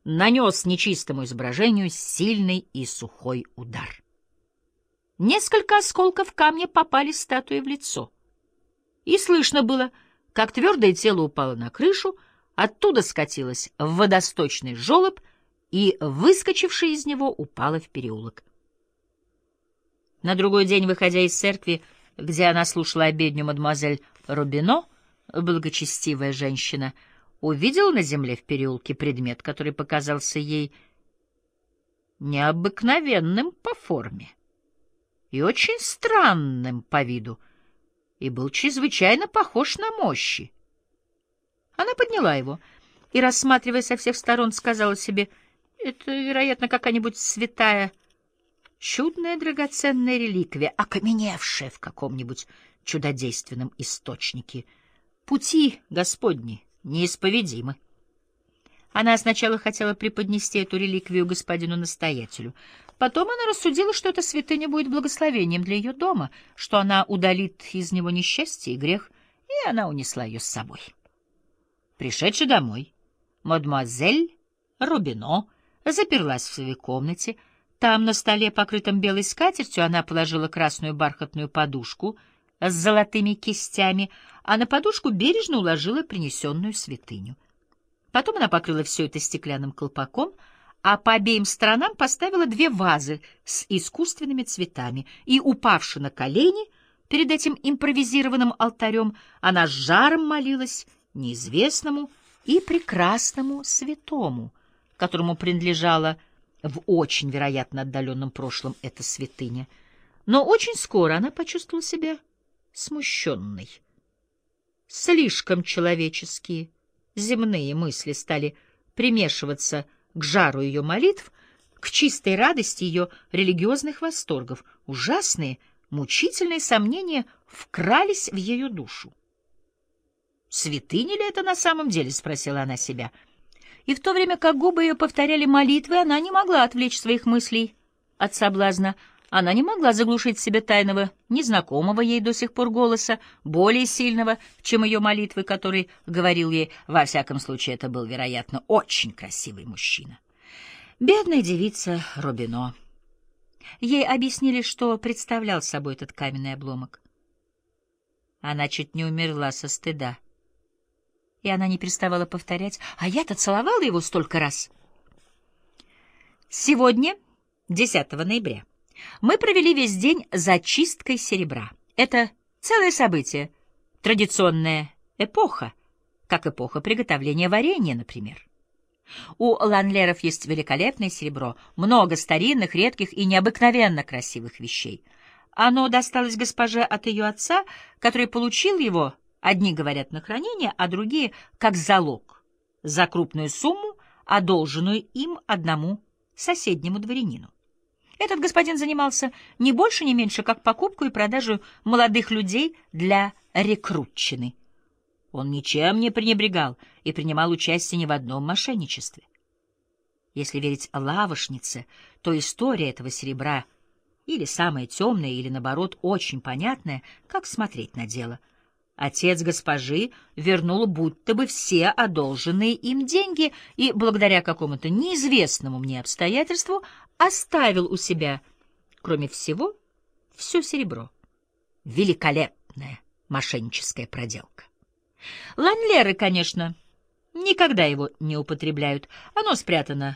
нанес нечистому изображению сильный и сухой удар. Несколько осколков камня попали статуе в лицо, и слышно было, как твердое тело упало на крышу, оттуда скатилось в водосточный желоб и, выскочившая из него, упала в переулок. На другой день, выходя из церкви, где она слушала обедню, мадемуазель Робино, благочестивая женщина, увидела на земле в переулке предмет, который показался ей необыкновенным по форме и очень странным по виду, и был чрезвычайно похож на мощи. Она подняла его и, рассматривая со всех сторон, сказала себе: «Это, вероятно, какая-нибудь святая, чудная драгоценная реликвия, окаменевшая в каком-нибудь чудодейственном источнике. Пути Господни неисповедимы». Она сначала хотела преподнести эту реликвию господину-настоятелю. Потом она рассудила, что эта святыня будет благословением для ее дома, что она удалит из него несчастье и грех, и она унесла ее с собой. Пришедши домой, мадемуазель Робино заперлась в своей комнате. Там, на столе, покрытом белой скатертью, она положила красную бархатную подушку с золотыми кистями, а на подушку бережно уложила принесенную святыню. Потом она покрыла все это стеклянным колпаком, а по обеим сторонам поставила 2 вазы с искусственными цветами, и, упавши на колени перед этим импровизированным алтарем, она с жаром молилась неизвестному и прекрасному святому, которому принадлежала в очень, вероятно, отдаленном прошлом эта святыня. Но очень скоро она почувствовала себя смущенной. Слишком человеческие, земные мысли стали примешиваться к жару ее молитв, к чистой радости ее религиозных восторгов. Ужасные, мучительные сомнения вкрались в ее душу. «Святыня ли это на самом деле?» — спросила она себя. И в то время как губы ее повторяли молитвы, она не могла отвлечь своих мыслей от соблазна. Она не могла заглушить в себе тайного, незнакомого ей до сих пор голоса, более сильного, чем ее молитвы, который говорил ей: во всяком случае, это был, вероятно, очень красивый мужчина. Бедная девица Робино. Ей объяснили, что представлял собой этот каменный обломок. Она чуть не умерла со стыда. И она не переставала повторять: «А я-то целовала его столько раз». Сегодня, 10 ноября, мы провели весь день за чисткой серебра. Это целое событие, традиционная эпоха, как эпоха приготовления варенья, например. У Ланлеров есть великолепное серебро, много старинных, редких и необыкновенно красивых вещей. Оно досталось госпоже от ее отца, который получил его, одни говорят, на хранение, а другие — как залог за крупную сумму, одолженную им одному соседнему дворянину. Этот господин занимался не больше, не меньше, как покупку и продажу молодых людей для рекрутчины. Он ничем не пренебрегал и принимал участие ни в одном мошенничестве. Если верить лавошнице, то история этого серебра или самая темная, или, наоборот, очень понятная, как смотреть на дело. Отец госпожи вернул будто бы все одолженные им деньги и, благодаря какому-то неизвестному мне обстоятельству, оставил у себя, кроме всего, все серебро. Великолепная мошенническая проделка. Ланлеры, конечно, никогда его не употребляют. Оно спрятано